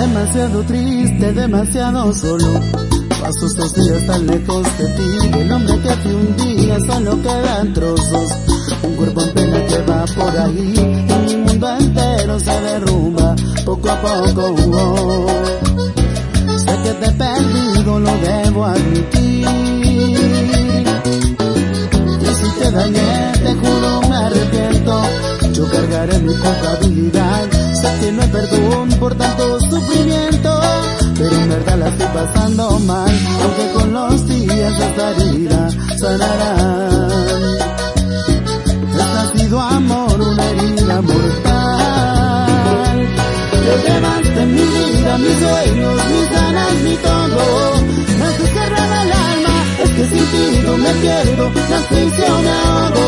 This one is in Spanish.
Demasiado triste, demasiado solo. Paso estos días tan lejos de ti, del hombre que hace un día solo quedan trozos. Un cuerpo en pena que va por ahí, y mi mundo entero se derrumba poco a poco. Sé que te he perdido, lo debo admitir. Y si te dañé, te juro me arrepiento. Yo cargaré mi culpabilidad. Sé que no hay perdón por tanto sufrimiento, pero en verdad la estoy pasando mal, aunque con los días esta herida sanará. Esta ha sido amor, una herida mortal. Te llevaste mi vida, mis sueños, mis ganas, mi todo. Me has desgarrado el alma, es que sin ti no me pierdo, la asfixio me ahogo.